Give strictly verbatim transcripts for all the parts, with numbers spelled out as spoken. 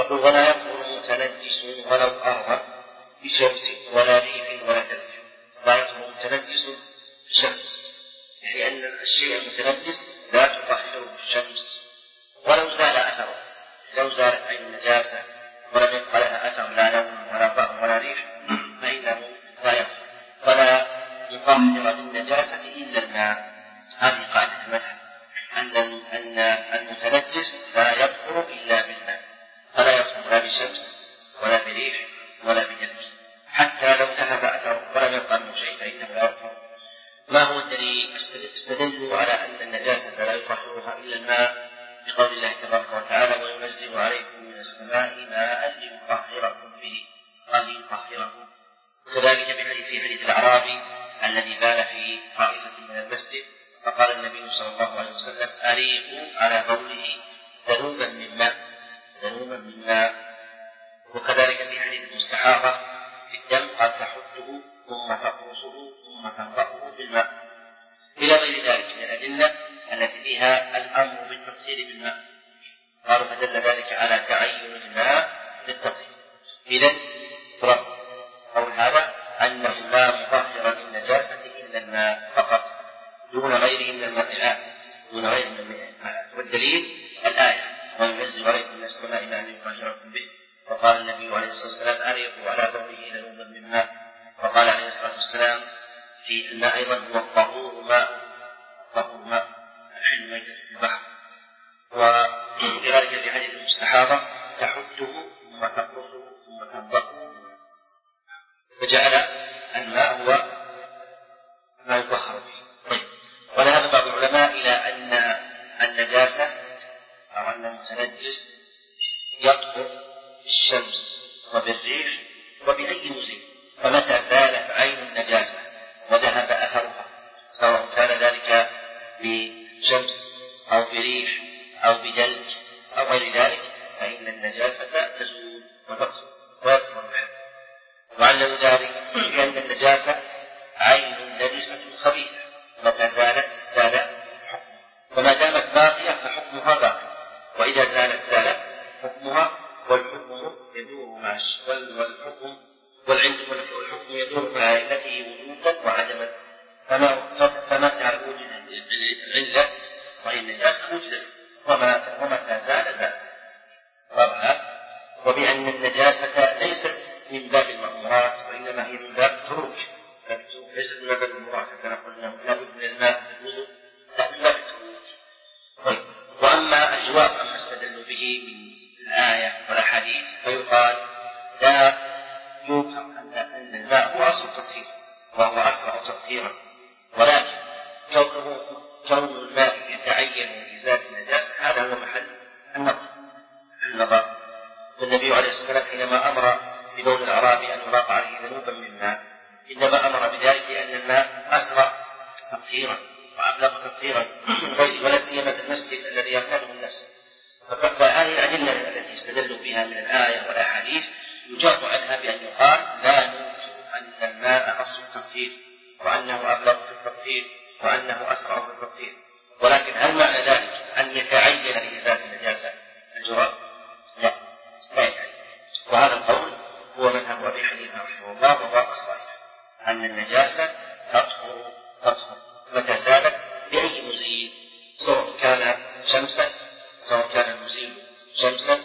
يقول ولا يطهر متنجس ولو أرض بشمس ولا ريح ولا تلج. لا يطهر متنجس بشمس، لأن الشيء المتنجس لا تطهره الشمس ولو زال أثره. لو زالت أي النجاسة ولم يبقى لها أثر لا لون ولا طعم ولا ريح فإنه لا يطهر. ولا يطهر للنجاسة إلا الماء. هذه قاعدة المذهب أن أن المتنجس لا يطهر إلا بالماء، فلا يطهر لا بشمس ولا بريح ولا بثلج، حتى لو ذهب أثره ولم يبقى منه شيء فإنه لا يطهر. ما هو الدليل؟ استدلوا على أن النجاسة لا يطهرها إلا الماء بقول الله تبارك وتعالى وينزل عليكم من السماء ماء ليطهركم به. قال ليطهركم. وكذلك في حديث الأعرابي الذي بال في طائفة من المسجد فقال النبي صلى الله عليه وسلم أريقوا على بوله ذنوبا من ماء ذنوبا من ماء. وكذلك في حديث المستحاضة في الدم قال تحته ثم تقرصه ثم تنضحه بالماء، إلى غير ذلك من الأدلة التي فيها الأمر بالتطهير بالماء. قالوا فدل ذلك على تعين الماء للتطهير. إذن خلاصة قول هذا أنه لا مطهر للنجاسة إلا الماء فقط دون غيره من المائعات دون غيره من المائعات. والدليل الآية وينزل عليكم من السماء ماء ليطهركم به. وقال النبي عليه الصلاة والسلام أريقوا على بوله ذنوبا من ماء. وقال عليه الصلاة والسلام في الماء أيضا هو الطهور ماء الطهور ماء الحل ميتة في البحر. وكذلك في حديث المستحاضة تحته ثم تقرصه ثم تنضحه، فجعل الماء هو ما يطهر به. طيب. وذهب بعض العلماء إلى أن النجاسة أو أن المتنجس يطهر بالشمس وبالريح وبأي مزيل، فمتى زالت عين النجاسة وذهب أثرها سواء كان ذلك بشمس أو بريح أو بدلج أو غير ذلك فإن النجاسة تزول وتطهر ويطهر بها. وعلل ذلك لأن النجاسة عين نجسة خبيثة متى زالت زال حكمها، وما دامت باقية فحكمها باقي، وإذا زالت زال حكمها، والحكم يدور مع والحكم والعلم والحكم يدور مع علته وجودا وعدما. فمتى وجدت العلة وهي النجاسة وجدت ومتى زال زال. وبأن النجاسة ليست من باب المأمورات وإنما هي من باب التروك، ليست من باب المأمورات كما قلنا لا بد من الماء الوضوء، لا من باب التروك. طيب. وأما الجواب عما استدلوا به من الآية والأحاديث فيقال لا يوهم أن الماء هو أصل التطهير وهو أسرع تطهيرا، ولكن كونه كون الماء يتعين لإزالة النجاسة هذا هو محل النظر. النظر النبي عليه الصلاة والسلام حينما أمر ببول الأعرابي أن يراق عليه ذنوبا من ماء إنما أمر بذلك لأن الماء أسرع تطهيرا وأبلغ تطهيرا من غيره، ولا سيما في المسجد الذي يركنه الناس. فهذه الأدلة التي استدلوا بها من الآية والأحاديث يجاب عنها بأن يقال لا ننكر أن الماء أصل التطهير وأنه أبلغ في التطهير وأنه أسرع في التطهير، ولكن هل معنى ذلك أن يتعين لإزالة النجاسة؟ الجواب لا لا يتعين. وهذا القول هو مذهب أبي حنيفة رحمه الله وهو الصحيح أن النجاسة تطهر تطهر متى زالت بأي مزيل سواء كان شمسا سواء كان المزيل شمسا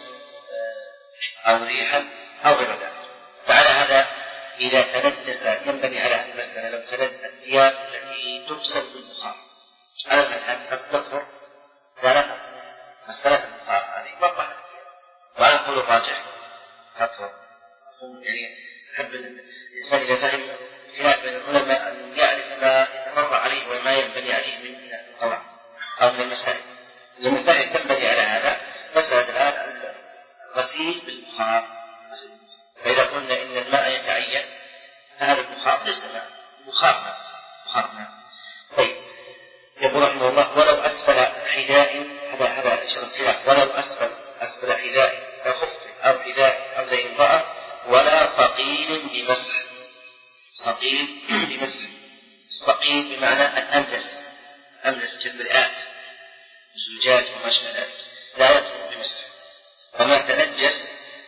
أو ريحا أو غير ذلك. فعلى هذا إذا تنجس ينبني على هذه المسألة لو تنجس الثياب التي تغسل بالبخار على المذهب قد تطهر ثلاثة مسألة البخار هذه ما طهر وعلى القول الراجح تطهر. يعني أحب الإنسان إذا فهم خلاف بين العلماء أن يعرف ما يتفرع عليه وما ينبني عليه من القواعد أو من المسائل. المسائل تنبني على هذا مسألة الآن الغسيل بالبخار. فإذا قلنا إن الماء يتعين فهذا البخار ليس ماء بخار ماء بخار ماء. طيب. يقول رحمه الله ولو أسفل حذاء هذا هذا الخلاف ولو أسفل أسفل حذاء خف أو حذاء أو ذي امرأة ولا صقيل بمسح. صقيل بمسح. صقيل بمعنى الأملس أملس كالمرآة زجاج وما شابه ذلك لا يطهر بمسح. وما تنجس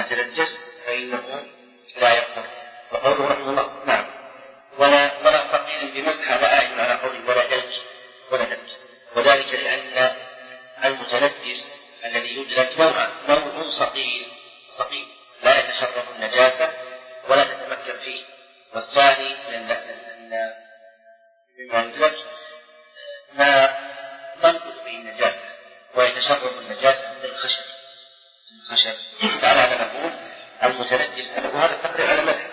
تنجس فإنه لا يكفر. وقوله رحمه الله نعم ولا ولا صقيل بمسح هذا آية على قوله ولا دلك ولا دلك، وذلك لأن المتنجس الذي يدلك نوع نوع صقيل صقيل لا يتشرب النجاسة ولا تتمكن فيه، والثاني أن مما يدلك ما تنقض به النجاسة ويتشرب النجاسة من الخشب الخشب على هذا نقول المتنجس، وهذا التقرير على المذهب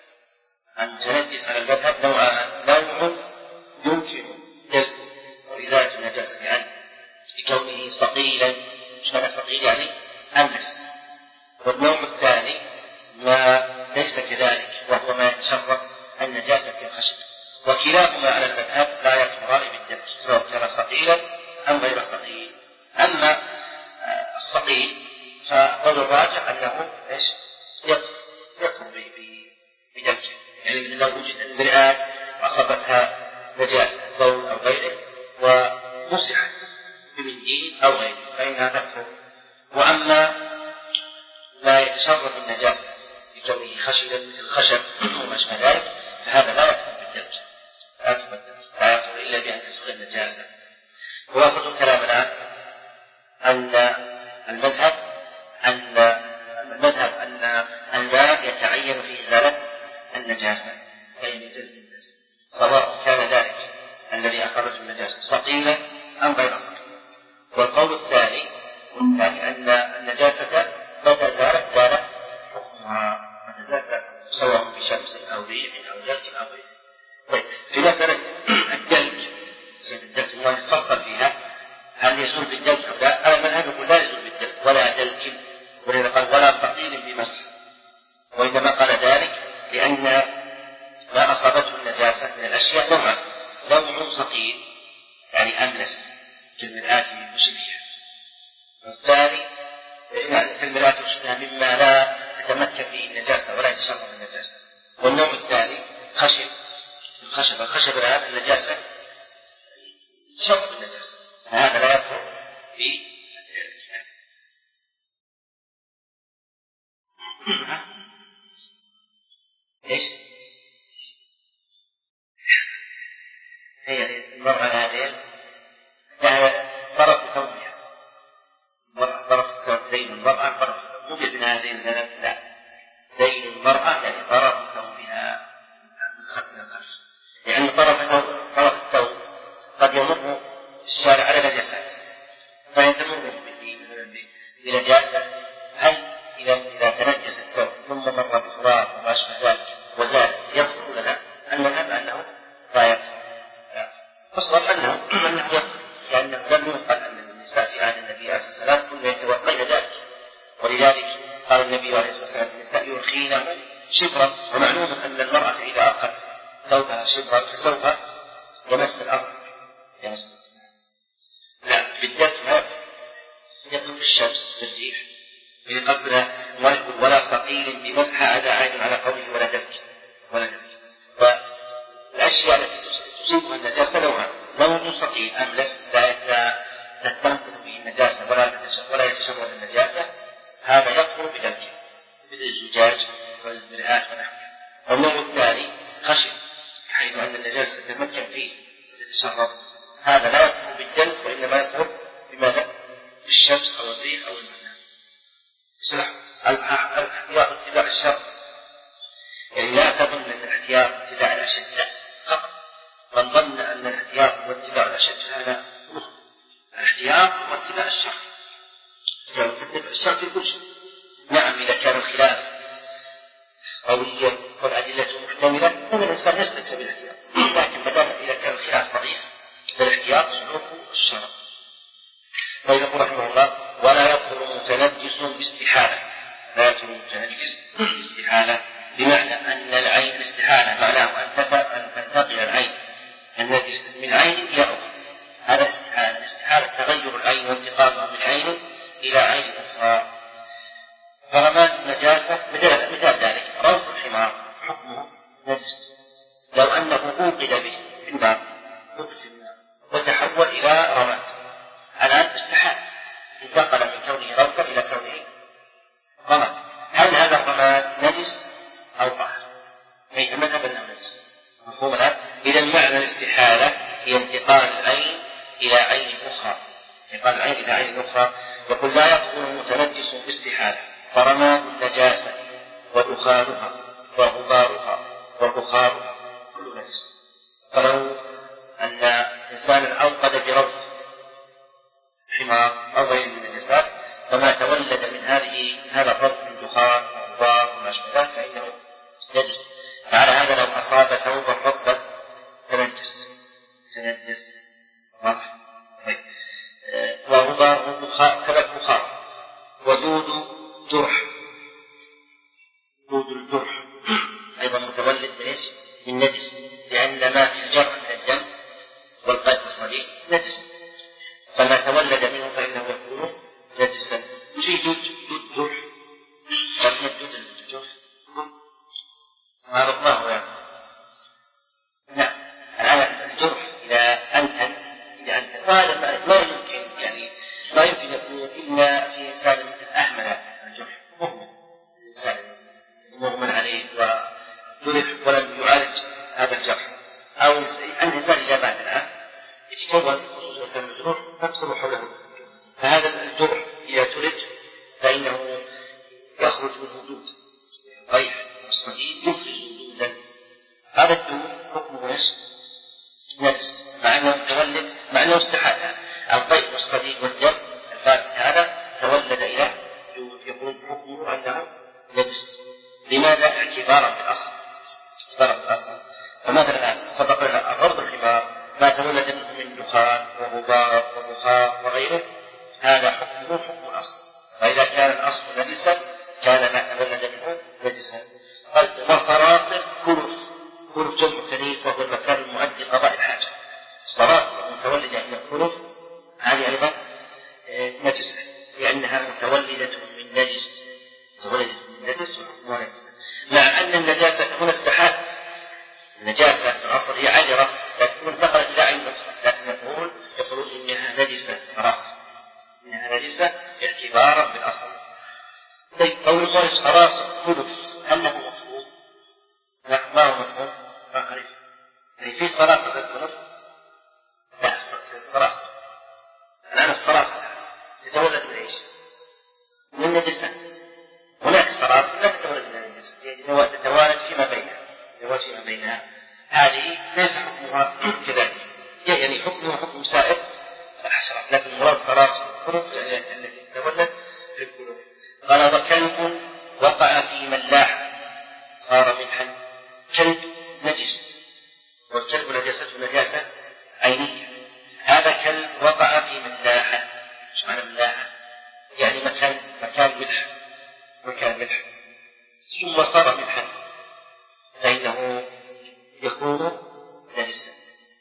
المتنجس على المذهب نوعان، نوع يمكن دلك وإزالة النجاسة عنه لكونه صقيلا، مش معنى صقيل يعني أملس، والنوع الثاني ما ليس كذلك وهو ما يتشرب النجاسة كالخشب، وكلاهما على المذهب لا يكفران بالدلك سواء كان صقيلا أم غير صقيل. أما الصقيل فقول الراجح أنه إيش يكفر بدلك، يعني مثل لو وجد المرآة وأصابتها نجاسة بول أو غيره ومسحت بمنديل أو غيره فإنها تكفر. وأما لا يتشرب النجاسة بكونه خشبا مثل الخشب وما شابه ذلك فهذا لا يكفر بالدلك لا يكفر بالدلك لا يكفر إلا بأن تزول النجاسة. خلاصة الكلام الآن أن المذهب أن المذهب أن الماء يتعين في إزالة النجاسة أي يجوز النجاسة سواء كان ذلك الذي أخرج النجاسة صقيلا أم غير صقيل. والقول الثاني والثاني أن النجاسة متى زالت زالت حكمها متى زالت سواء بشمس أو ريح أو دلك أو غيره. طيب في مسألة الدلك مسألة الدلك الله يتفصل فيها هل يزول بالدلك أو لا؟ أنا المذهب يقول لا يزول بالدلك ولا دلك، ولذا قال ولا صقيل بمسح، وإنما قال ذلك لأن ما أصابته النجاسة من الأشياء نوعا نوع صقيل يعني أملس كالمرآة وشبهها، والثاني يعني كالمرآة وشبهها مما لا تتمكن به النجاسة ولا يتشرب النجاسة، والنوع الثاني خشب الخشب الخشب الآن النجاسة تشرب النجاسة فهذا لا يكفر بالدلك. ايش؟ هي المرأة هذه طرف ثوبها طرف دين المرأة طرف مو بين هذين الثلاث لا دين المرأة يعني طرف ثوبها من الخلف، لأن طرف طرف الثوب قد يمر الشارع على نجاسات فيتمر بنجاسة، هل إذا إذا تنجس الثوب ثم مر بتراب وما أشبه ذلك وزاد يكفر ولا لا؟ المذهب أنه لا يكفر، والصواب أنه أنه يكفر لأنه لم ينقل أن النساء في عهد النبي عليه الصلاة والسلام كن يتوقين ذلك، ولذلك قال النبي عليه الصلاة والسلام النساء يرخينه شبرا، ومعلوم أن المرأة إذا أرخت ثوبها شبرا فسوف يمس الأرض يمس لا بالذات ما يكفر بالشمس بالريح إذا قصدنا ما يقول ولا صقيل بمسح هذا عائد على قوله ولا دلك ولا دلك. فالأشياء التي تصيبها النجاسة نوعان نوع صقيل أملس لا تنقض به النجاسة ولا ولا يتشرب النجاسة هذا يكفر بدلك مثل الزجاج والمرآة ونحوها، والنوع الثاني خشب حيث أن النجاسة تتمكن فيه وتتشرب هذا لا يكفر بالدلك وإنما يكفر بماذا؟ بالشمس أو الريح أو الماء. الاحتياط اتباع الشر يعني لا تظن أن الاحتياط اتباع الأشد فقط، من ظن أن الاحتياط هو اتباع الأشد فهذا مخطئ، الاحتياط هو اتباع الشر تتبع الشر في كل شيء. نعم إذا كان الخلاف قويا والأدلة محتملة هنا الإنسان يسلك سبيل الاحتياط، لكن بدل إذا كان الخلاف ضعيف فالاحتياط سلوك الشرع. ويقول رحمه الله ولا يطهر متنجس باستحالة، لا يطهر متنجس باستحالة بمعنى أن العين الاستحالة معناه أن تنتقل العين النجس من عين إلى أخرى، هذا استحالة. استحالة تغير العين وانتقالها من عين إلى عين أخرى. فرمان النجاسة مثال ذلك روث الحمار حكمه نجس لو أنه أوقد به في النار وتحول إلى رماد الآن استحال انتقل من كونه روثا إلى كونه رماد، هل هل هذا الرماد نجس أو طاهر؟ أي مذهب أنه نجس. مفهوم الآن؟ إذا معنى الاستحالة هي انتقال العين إلى عين أخرى، انتقال العين إلى عين أخرى. يقول لا يطهر المتنجس باستحالة، فرماد النجاسة ودخانها وغبارها وبخارها كل نجس. فلو أن إنسانا أوقد بروث حمار أو غير من النجاسات فما تولد من هذه هذا الروث من دخان وغبار وما شابه ذلك فإنه نجس. فعلى هذا لو أصاب ثوبا رطبا تنجس تنجس واضح. طيب وغبار وبخار كذا بخار ودود جرح، دود الجرح أيضا متولد من إيش؟ من نجس، لأن ما في الجرح من الدم والقلب الصديق نجس، فما تولد منه فإنه يكون نجسا. في دود دود جرح قد دود الجرح ما رضاه يعني. نعم الآن الجرح إذا أنتن إذا أنتن وهذا ما يمكن يعني لا يمكن يكون إلا في إنسان مثل أهمل الجرح مهمل، الإنسان مغمى عليه وجرح ولم يعالج هذا الجرح، أو الإنسان إذا مات الآن يتكون خصوصا الجروح تكثر حوله، فهذا الجرح إذا تلج فإنه يخرج منه دود طيح الصديد يخرج دودا، هذا الدود حكمه ايش؟ نجس، مع أنه متولد مع أنه استحال الطيح والصديد والدم الفاسد هذا تولد إلى دود يكون حكمه أنه نجس. لماذا؟ اعتبارا بالأصل، اعتبارا بالأصل. فمثلا الآن سبق لنا الرب الحمار ما تولد منه من دخان وغبار وبخار وغيره هذا حكمه حكم الأصل، فإذا كان الأصل نجسا كان ما تولد منه نجسا. وصراصر كلف، كلف جمع خليف وهو المكان المؤدي لقضاء الحاجة. الصراصر المتولدة من الكلف هذه أيضا نجسة لأنها متولدة من نجس، متولدة من نجس وحكمها نجسة، مع أن النجاسة هنا استحال. النجاسة في الأصل هي عذرة لكن انتقلت إلى عين أخرى، لكن نقول يقولون إنها نجسة صراصر، إنها نجسة اعتبارا بالأصل. طيب قول الله صراصر كلف هل له مفهوم؟ لا ما هو مفهوم؟ ما أعرف. يعني في صراصر الكلف؟ لا الصراصر الآن الصراصر تتولد من إيش؟ من النجسة. هناك صراصر لا تتولد من النجسة، يعني تتوالد فيما بينها فيما بينها هذه ليس حكمها كذلك، يعني حكمها حكم سائر الحشرات، لكن المراد صراصر الكلف التي تتولد في الكلف. قال وكلب وقع في ملاح صار ملحا، كلب نجس والكلب نجاسته نجاسة عينية، هذا كلب وقع في ملاحة. ايش معنى ملاحة؟ يعني مكان مكان ملح، مكان ملح ثم صار ملحا فإنه يكون نجسا.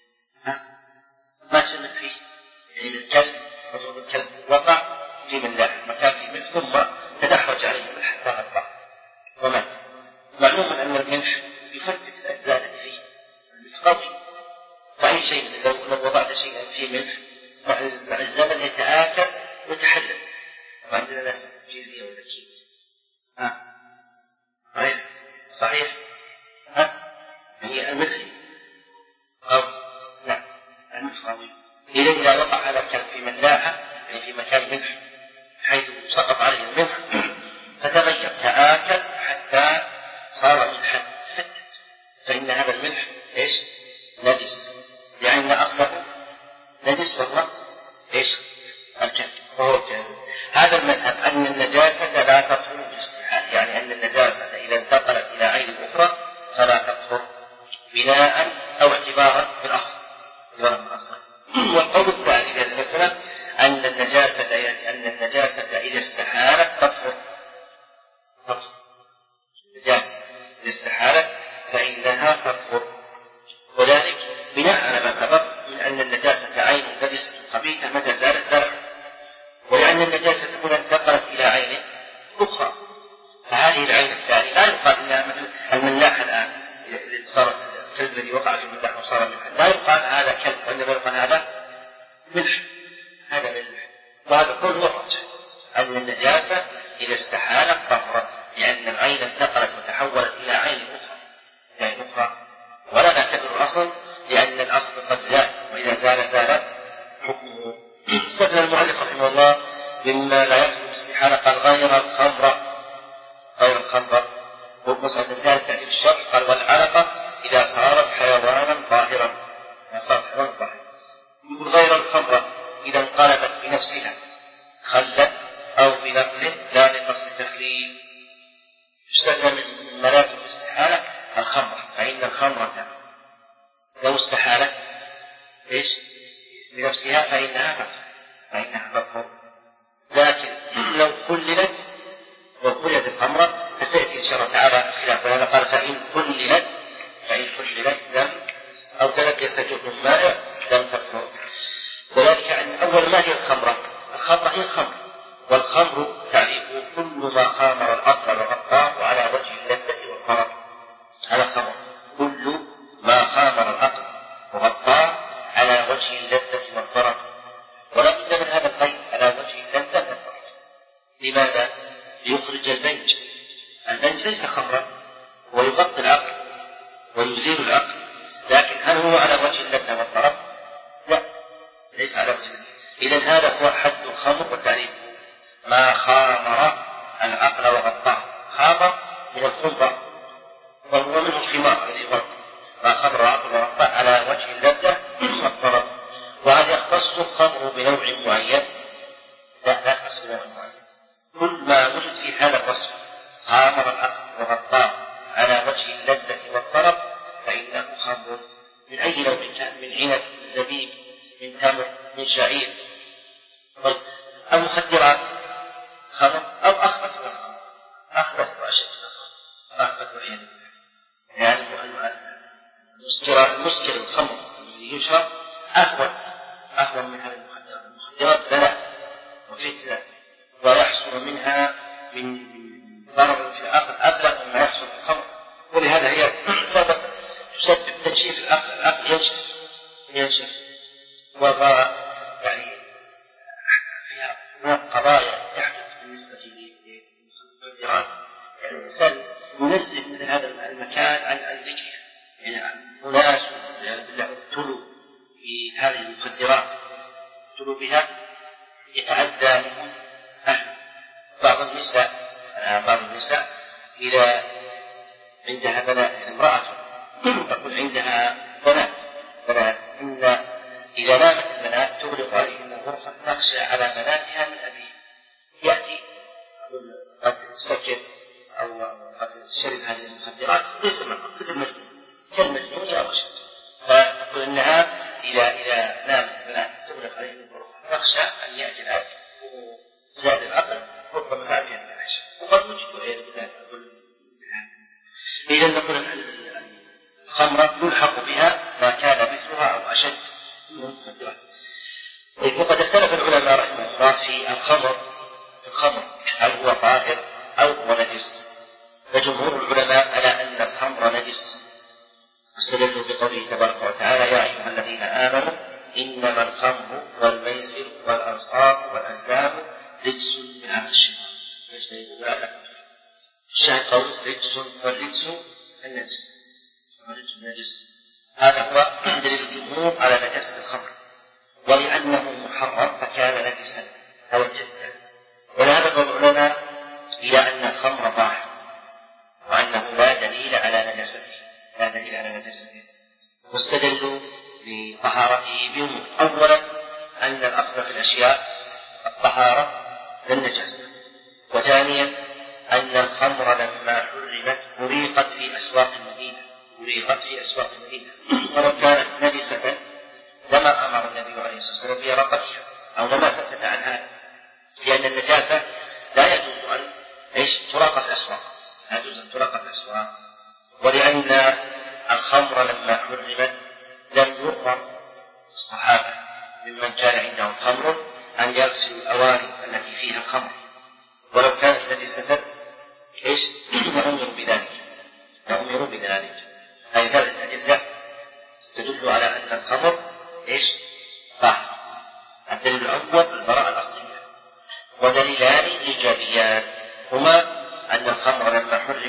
ما تشمل فيه يعني الكلب مضروب الكلب وقع في ملاح مكان في ملح ثم تدحرج عليه الملح حتى غطى ومات. معلوم أن الملح يفتت الأجزاء التي فيه، الملح قوي، فأي شيء لو, لو وضعت شيئا في ملح مع الزمن يتآكل ويتحلل، وعندنا ناس فيزياء ولا شيء. ها صحيح صحيح ها هي الملح قوي، لا الملح قوي. إذا إذا وقع هذا الكلب في ملاحة يعني في مكان ملح حيث سقط عليه الملح فتغير تآكل حتى صار ملحا فتت، فإن هذا الملح إيش؟ نجس، لأن أصله نجس وهو إيش؟ الكلب وهو الكلب. هذا المذهب أن النجاسة لا تطهر بالاستحالة، يعني أن النجاسة إذا انتقلت إلى عين أخرى فلا تطهر بناء أو اعتبارا بالأصل. والقول الثاني في هذه المسألة أن النجاسة أن النجاسة إذا استحالت تطهر، تطهر النجاسة إذا استحالت فإنها تطهر، وذلك بناء على ما سبق من أن النجاسة عين نجسة خبيثة متى زالت درع، ولأن النجاسة هنا انتقلت إلى عين أخرى، فهذه العين الثانية لا يقال إنها مثل الملاح الآن الذي صار الكلب الذي وقع في الملاح وصار ملحا، لا يقال هذا كلب وإنما يقال هذا ملح، هذا ملح. وهذا كله الرجح أن النجاسة إذا استحالت طهرت، لأن عين انتقلت وتحولت إلى عين أخرى عين أخرى ولا نعتبر الأصل لأن الأصل قد زال، وإذا زال زال حكمه. استدل المؤلف رحمه الله مما لا يدخل باستحالة قال غير الخمر غير الخمر ومسألة ثالثة تأتي بالشرط قال والعلقة إذا صارت حيوانا ظاهرا صارت حيوانا ظاهرا. يقول غير الخمر إذا انقلبت بنفسها خلا أو بنقل لا لقصد التخليل. يستدل من ملاك الاستحالة الخمرة، فإن الخمرة لو استحالت إيش بنفسها فإنها تطهر فإنها تطهر، لكن لو كللت وكلت الخمرة فسيأتي إن شاء الله تعالى الخلاف، وهذا قال فإن كللت فإن كللت لم أو تلبس جهد مائع لم تطهر. وذلك أن أول ما هي الخمرة؟ الخمرة هي الخمر، والخمر تعريفه كل ما خامر العقل وغطاه على وجه اللذة والطرب. هذا خمر كل ما خامر العقل وغطاه على وجه اللذة والطرب، ولا بد من هذا القيد على وجه اللذة والطرب. لماذا؟ ليخرج البنج. البنج ليس خمرا ويغطي العقل ويزيل العقل، لكن هل هو على وجه اللذة والطرب؟ لا، ليس على وجه اللذة. إذن هذا هو حد الخمر وتعريفه ما خامر العقل وغطاه. خامر من الخمر وهو منه الخمار الذي يغطي، ما خمر العقل وغطاه على وجه اللذة والطرب. وهل يختص الخمر بنوع معين؟ لا، لا يختص بنوع معين. كل ما وجد في هذا الوصف خامر العقل وغطاه على وجه اللذة والطرب فإنه خمر من أي نوع كان، من عنب، من زبيب، من تمر، من شعير. طيب المخدرات خمر أو أخبث من الخمر، أخبث وأشد من الخمر، أخبث والعياذ بالله. يعني المسكر المسكر الخمر الذي يشرب أهون أهون من هذه المخدرات. المخدرات بلاء وفتنة ويحصل منها من ضرر في العقل أبلغ مما يحصل في الخمر، ولهذا هي سبب تسبب تنشيف العقل، العقل ينشف ينشف وضع يعني فيها قضايا تحدث بالنسبة للمخدرات. يعني الإنسان ينزل مثل هذا المكان عن الذكر، يعني عن أناس ابتلوا في هذه المخدرات ابتلوا بها يتعدى منهم أهل. بعض النساء بعض النساء إذا عندها بنات امرأة تقول عندها بنات بنات إن إذا نامت البنات تغلق عليهن الغرفة تخشى على بناتها من أبيه، يأتي قد سكت أو قد شرب هذه المخدرات ليس مثل المجنون كالمجنون أو أشد، فتقول إنها إذا إذا نامت البنات تغلق عليهن الغرفة تخشى أن يأتي الأب زاد العقل ربما هذه العيش، وقد وجدوا غير ذلك. إذا نقول الخمرة يلحق بها ما كان مثلها أو أشد من المخدرات. وقد اختلف العلماء رحمه الله في الخمر الخمر هل هو طاهر أو هو نجس، فجمهور العلماء على أن الخمر نجس، واستدلوا بقوله تبارك وتعالى يا أيها الذين آمنوا إنما الخمر والميسر والأنصاب والأزلام رجس من عمل الشيطان فاجتنبوه لعلكم تفلحون. الشاهد قول رجس والرجس النجس والرجس النجس، هذا هو دليل الجمهور على نجاسة الخمر، ولأنه محرم فكان نجسا توجدت. ولهذا قول العلماء إلى أن الخمر طاهر وأنه لا دليل على نجاسته لا دليل على نجاسته واستدلوا بطهارته بأمور. أولا أن الأصل في الأشياء الطهارة للنجاسة، وثانيا أن الخمر لما حرمت أريقت في أسواق المدينة أريقت في أسواق المدينة ولو كانت نجسة لما أمر النبي عليه الصلاة والسلام بإراقتها أو لما سكت عن هذا، لأن النجاسة لا يجوز أن إيش تراق في الأسواق لا يجوز أن تراق في الأسواق. ولأن الخمر لما حرمت لم يؤمر الصحابة ممن كان عندهم خمر أن يغسلوا الأواني التي فيها الخمر، ولو كانت نجسة إيش يأمروا بذلك يأمروا بذلك. هذه ثلاثة أدلة تدل على أن الخمر إيش طاهر. الدليل الأول البراءة الأصلية، ودليلان إيجابيان هما أن الخمر لما حرمت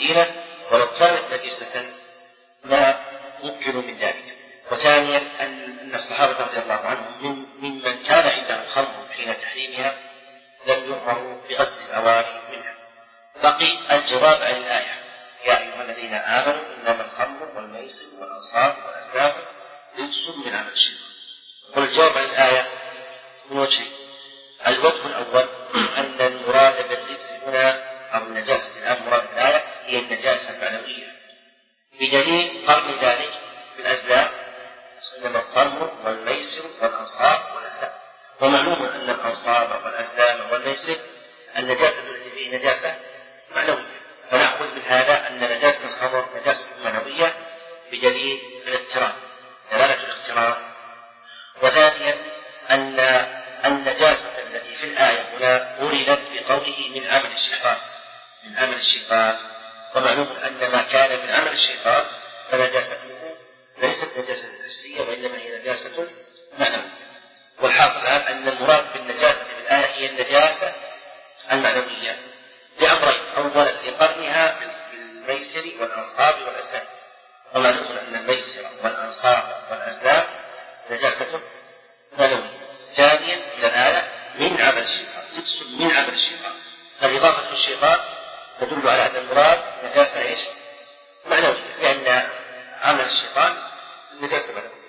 السكينة ولو كانت نجسة ما ممكن من ذلك. وثانيا أن الصحابة رضي الله عنهم ممن كان عنده الخمر حين تحريمها لم يؤمروا بغسل الأواني منها. بقي الجواب عن الآية: يا أيها الذين آمنوا إنما الخمر والميسر والأنصاب والأزلام رجس من عمل الشيطان. والجواب عن الآية من وجهين: الوجه الأول أن المراد بالرجس هنا أو النجاسة الآن مراد الآية هي النجاسة المعنوية، بدليل قرن ذلك بالأزلام إنما الخمر والميسر والأنصاب والأزلام. ومعلوم أن الأنصاب والأزلام والميسر النجاسة التي فيه نجاسة معنوية، فنأخذ من هذا أن نجاسة الخمر نجاسة معنوية بدليل الاقتران، دلالة الاقتران. وثانيا أن النجاسة التي في الآية هنا أُرِدت بقوله من عمل الشيطان، من عمل الشيطان، ومعلوم أن ما كان من عمل الشيطان فنجاسته ليست نجاسة حسية وإنما هي نجاسة معنوية. والحاصل الآن أن المراد بالنجاسة في الآية هي النجاسة المعنوية بأمرين: أولا لقرنها بالميسر والأنصاب والأزلام، ومعلوم أن الميسر والأنصاب والأزلام نجاسة معنوية. ثانيا إلى الآية من عمل الشيطان، رجس من عمل الشيطان، فالإضافة للشيطان تدل على أن المراد نجاسة إيش؟ معنوية، لأن عمل الشيطان نجاسة معنوية.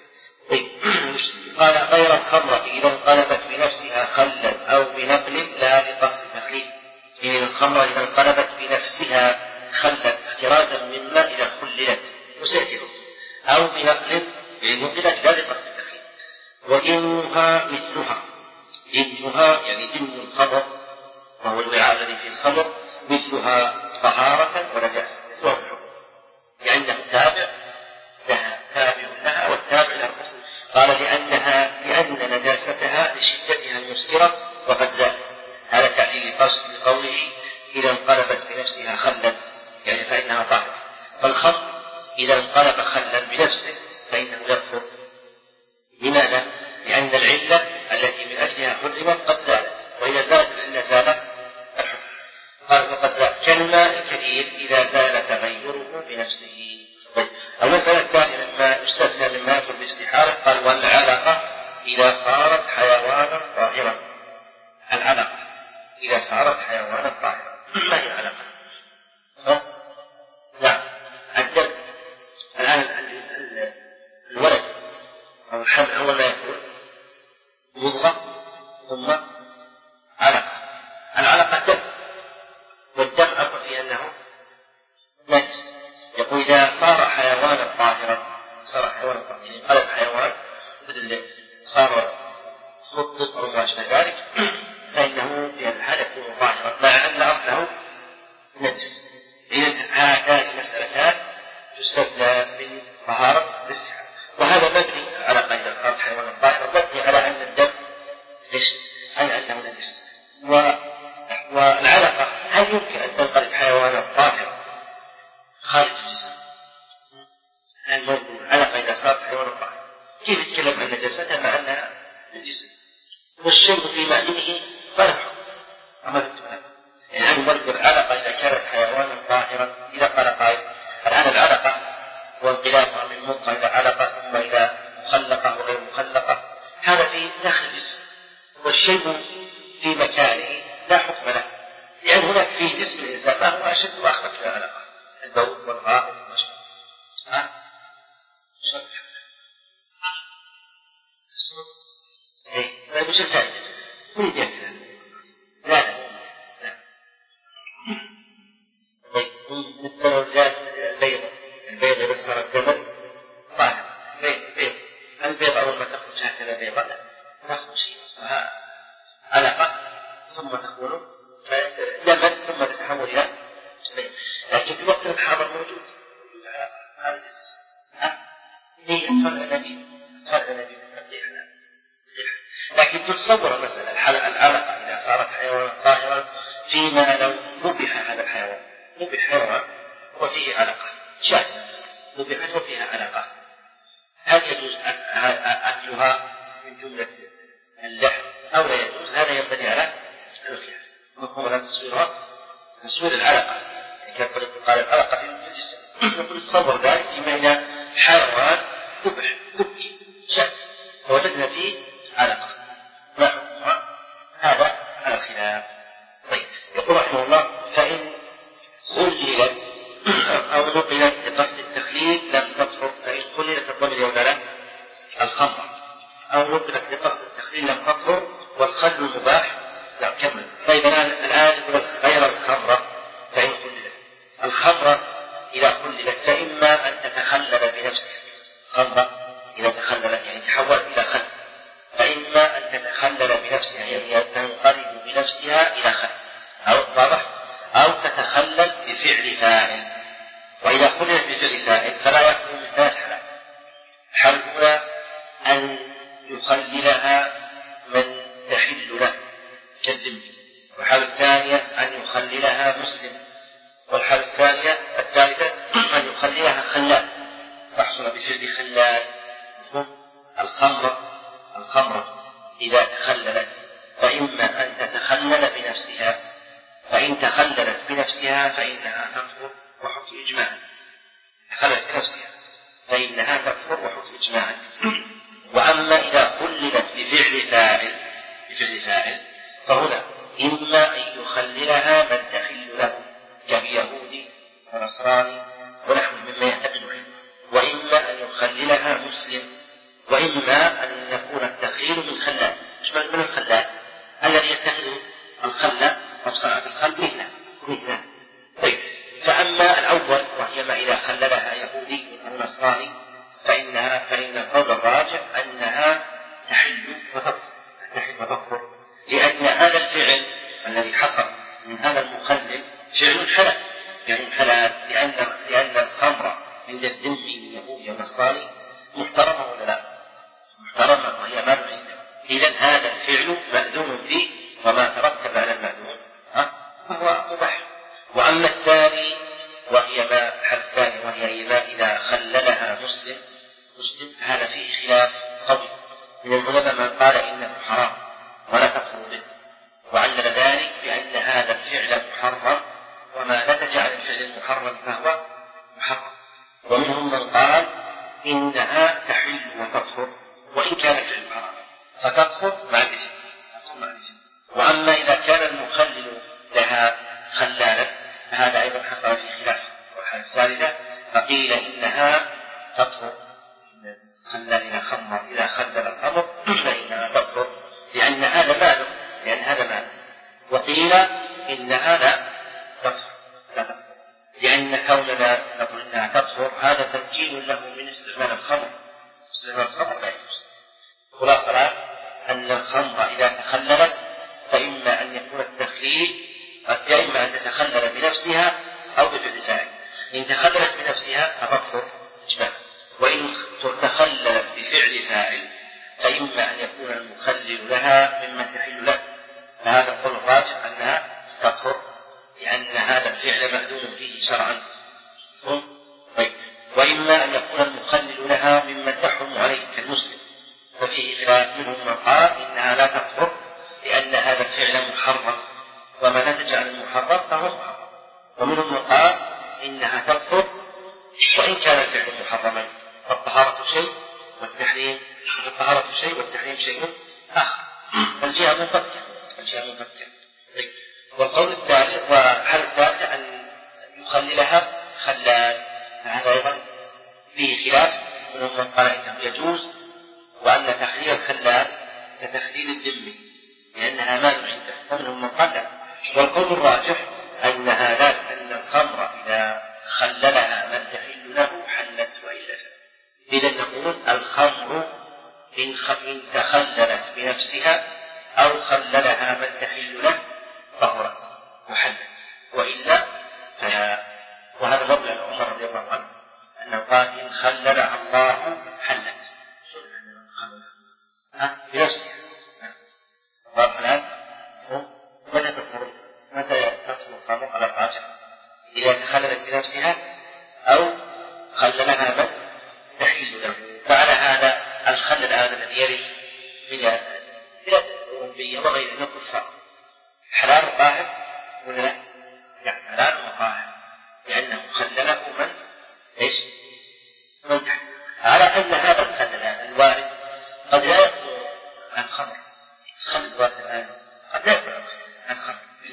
قال غير الخمرة إذا انقلبت بنفسها خلا أو بنقل لا لقصد تخليل. إذا الخمرة إذا انقلبت بنفسها خلا احترازا مما إذا خللت وسيتم، أو بنقل نقلت لا لقصد التخليل. وإنها مثلها، إنها يعني إن الخمر وهو الوعاء الذي فيه الخمر مثلها طهارة ونجاسة، مثلها الحكم، لأنه تابع لها، تابع لها والتابع لها. قال لأنها لأن نجاستها لشدتها المسكرة وقد زالت. هذا تعليل لقوله إذا انقلبت بنفسها خلا، يعني فإنها طاهرة. فالخمر إذا انقلب خلا بنفسه فإنه يطهر. لماذا؟ لأن العلة التي من أجلها حرمت قد زالت، وإذا زالت العلة زال الحكم. قال وقد زالت كالماء الكثير إذا زال تغيره بنفسه. طيب. المسألة الثانية مما يستثنى مما يدخل باستحالة، قال والعلقة إذا صارت حيوانا طاهرا. العلقة إذا صارت حيوانا طاهرا، ما هي العلقة؟ ها؟ لا، الدم. الآن الولد أو الحمل أول ما يكون مضغة ثم علقة. العلقة دم، والدم أصل فيه أنه نجس. يقول إذا صار حيوانا طاهرا، صار حيوانا طاهرا يعني قلب حيوان مثل صار خطط أو ما أشبه ذلك، فإنه في هذا الحال يكون طاهرا مع أن أصله نجس. إذن هاتان المسألتان تستثنى من طهارة الاستحالة. وهذا مبني على قاعدة صارت حيوانا طاهرا، مبني على أن الدم ليش؟ على أنه نجس. والعلقة هل يمكن أن تنقلب حيوانا طاهرا خارج الجسم؟ العلقة إذا صارت حيوانا طاهرا كيف يتكلم عن نجاستها مع أنها الجسم؟ والشرب في معدنه فرح عمل يعني أن برد العلقة إذا كانت حيوانا طاهرا. إذا قال قائل الآن العلقة وانقلابها من مضغة إلى علقة ثم إلى مخلقة وغير مخلقة، هذا في داخل الجسم، والشيء في مكانه لا حكم له، لأن هناك في جسم الإنسان ما هو أشد وأخف من العلقة، البول والغائط والمشي. ها؟ شرط إيه، ما مش الفائدة من جهة لا لا لا. طيب التنوجات البيضة، البيض إذا صار الدم طاهر، بيض بيض البيض أول ما تخرج هكذا بيضة تخرج شيء أصلها علقة ثم تكون دما ثم تتحول إلى بيض، لكن في وقت الحاضر موجود هذا الجنس. هي أطفال الأنابيب، أطفال الأنابيب تبديع. لكن تتصور مثلا العلقة إذا صارت حيوانا طاهرا فيما لو ذبح هذا الحيوان، ذبح حيوان وفيه علقة شاة ذبحت وفيها علقة، هل يجوز أكلها من جملة اللحم أو لا يجوز؟ هذا ينبني على الخلاف. مفهوم هذا التصوير؟ تصوير العلقة كان قال العلاقة في الجسم نقول تصور ذلك فيما إلى حيوان ذبح ذبح شات فوجدنا فيه علقة ما حكمها؟ هذا على الخلاف. طيب يقول رحمه الله فإن خللت أو نقلت لقصد التخليل لم تطهر. فإن خللت الضمير ولا لا الخمر أو نقلت لقصد التخليل لم تطهر والخل المباح لا كمل. طيب الآن غير الخمرة فإن خللت الخمرة إذا خللت فإما أن تتخلل بنفسها خمرة إذا تخللت يعني تحولت إلى خل فإما أن تتخلل بنفسها يعني تنقلب بنفسها إلى خل أو واضح أو تتخلل بفعل فاعل. وإذا خللت بفعل فاعل فلا يخلو من ثلاث حالات. الحالة الأولى أن يخللها من تحل له كالذمي والحالة الثانية أن يخللها مسلم والحالة الثانية الثالثة أن يخللها خلال تحصل بفعل خلال. الخمرة الخمرة إذا تخللت فإما أن تتخلل بنفسها فإن تخللت بنفسها فإنها تكفر وحكم إجماعا تخللت بنفسها فإنها تكفر وحكم إجماعا. وأما إذا خللت بفعل فاعل بفعل فاعل فهنا إما أن يخللها من تحل له كاليهودي ونصراني ونحو مما يعتقد عنه وإما أن يخللها مسلم وإما أن يكون التخليل من خلال مش من الخلال الذي يتخذ الخل وصنعة الخل مهنة مهنة. طيب فأما الأول وهي ما إذا خللها يهودي أو نصراني فإنها فإن القول الراجع أنها تحل وتكفر تحل وتكفر لأن هذا الفعل الذي حصل من هذا المخلل فعل حلال فعل حلال لأن لأن الخمر عند الذمي اليهودي والنصراني محترمة ولا لا؟ محترمة وهي مال عنده. إذن هذا الفعل مأذون فيه وما ترتب على المأذون فهو مباح. وأما الثاني وهي ما حل الثاني وهي ما إذا خللها مسلم مسلم هذا فيه خلاف قوي من العلماء من قال إنه حرام ولا تكفر به وعلل ذلك بأن هذا الفعل محرم وما نتج عن الفعل المحرم فهو محرم. ومنهم من قال إنها تحل وتكفر وإن كان الفعل حرام فتكفر مع الإثم. وأما إذا كان المخلل لها خلالا فهذا أيضا حصل في خلاف. والحالة الثالثة فقيل إنها تطهر خلالها خمر إذا خلل الأمر فإنها تطهر لأن هذا مال لأن هذا مال. وقيل إنها لا تطهر لا تطهر لأن كوننا نقول إنها تطهر هذا تمكين له من استعمال الخمر استعمال الخمر لا يجوز. خلاصة أن الخمر إذا تخللت فإما أن يكون التخليل فإما أن تتخلل بنفسها أو بفعل فاعل. إن تخللت بنفسها فتكفر إجماعا وإن تخللت بفعل فاعل فإما أن يكون المخلل لها ممن تحل له فهذا القول الراجح أنها تكفر لأن هذا الفعل مأذون فيه شرعا. طيب وإما أن يكون المخلل لها ممن تحرم عليه كالمسلم ففيه خلاف منهم من قال إنها لا تكفر لأن هذا الفعل محرم وما نتج عن المحرم فهو محرم. ومنهم من قال إنها تكفر وإن كان الفعل محرما فالطهارة شيء والتحريم الطهارة شيء والتحريم شيء آخر. الجهة منفكة الجهة منفكة. طيب والقول الثالث والحالة الثالثة أن يخللها خلال فهذا أيضا فيه خلاف. منهم من قال إنه يجوز وأن تحليل الخلال كتخليل الذمي لأنها مال عنده ومنهم من قال لا. والقول الراجح أنها لا أن الخمر إذا خللها من تحل له حلت وإلا إذا نقول الخمر إن تخللت بنفسها أو خللها من تحل له طهرت وحلت وإلا فلا. وهذا مبلغ عمر رضي الله عنه أنه قال إن خللها الله حلت بنفسها. قال الآن متى تكفر متى تكفر الخمر على الراجح إذا تخللت بنفسها أو خللها من تحل له. فعلى هذا الخلل هذا الذي يرد من البلاد الأوروبية وغيرها من الكفار حلال وطاهر ولا لا؟ يعني حلال وطاهر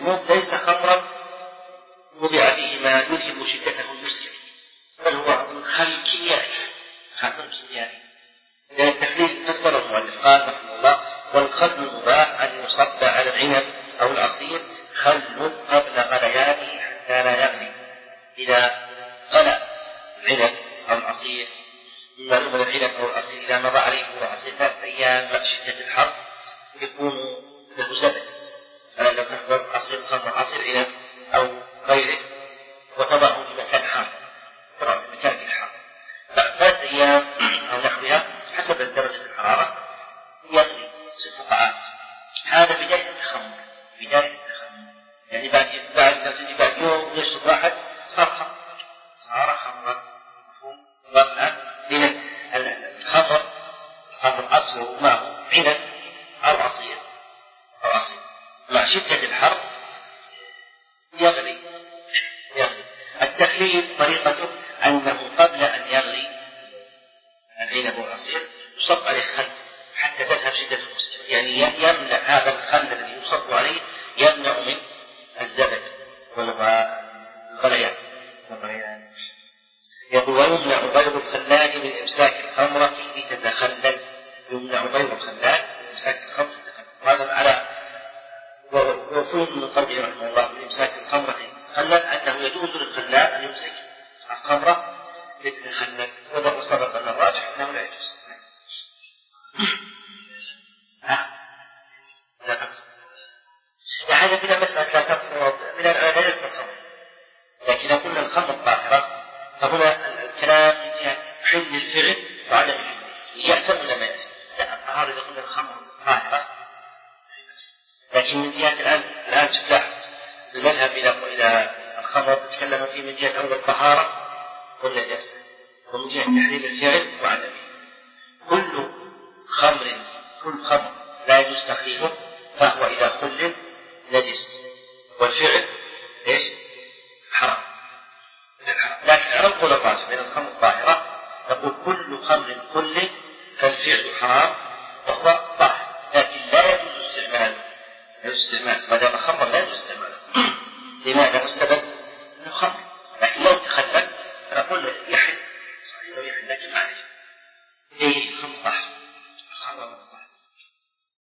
الحبوب ليس خمرا وضع فيه ما يذهب شدته المسكر، بل هو خل كيميائي، خل كيميائي. لأن التخليل فسر المؤلف قال رحمه الله: والخل المباح أن يصب على العنب أو العصير خل قبل غليانه حتى لا يغلي. إذا غلى العنب أو العصير مما من العنب أو العصير إذا مضى عليه عصير ثلاث أيام مع شدة الحر يكون له زبد. ألا لو تحضر عصير خمر عصير عنب أو غيره وتضعه في مكان حار، تضعه في مكان فيه حار بعد ثلاث أيام أو نحوها حسب درجة الحرارة يغلي ست فقاعات. هذا بداية التخمر، بداية التخمر يعني بعد بعد بعد يوم نصف واحد صار خمر، صار خمرا. ضربها من الخمر، الخمر أصله ومعه عنب أو عصير أو عصير مع شدة الحر يغلي يغلي. التخليل طريقته أنه قبل أن يغلي العنب والعصير يصب عليه خل حتى تذهب شدة المسكر، يعني يمنع هذا الخل الذي يصب عليه يمنع من الزبد والغليان. يقول: ويمنع غير الخلال من إمساك الخمرة لتتخلل. يمنع غير الخلال من إمساك الخمرة لتتخلل. هذا على وفهم من قوله رحمه الله من إمساك الخمرة لتتخلل أنه يجوز للخلال أن يمسك الخمرة لتتخلل، وذا سبق أن الراجح أنه لا يجوز. هذا بلا مسألة لا تفرض من الآن ليست الخمر، لكن قلنا الخمر طاهرة، فهنا الكلام من جهة حل الفعل وعدم الحل يأثم ولا ما يأثم؟ لا، الطهارة إذا قلنا الخمر طاهرة، لكن من جهة الآن الآن تلاحظ المذهب إلى الخمر تكلم فيه من جهة أول الطهارة ولا النجاسة، ومن جهة تحليل الفعل وعدمه. كل خمر كل خمر لا يجوز تخليله فهو إذا خلل نجس، والفعل إيش؟ حرام. لكن على القول الراجح بين الخمر الطاهرة نقول كل خمر خلل فالفعل حرام وهو طاهر، لكن لا يجوز استعماله. لا يجوز استعماله ما دام خمر لا يجوز استعماله. لماذا؟ مستبد انه خمر، لكن لو تخلل نقول يحل صحيح لو يحل لكن ما عليه.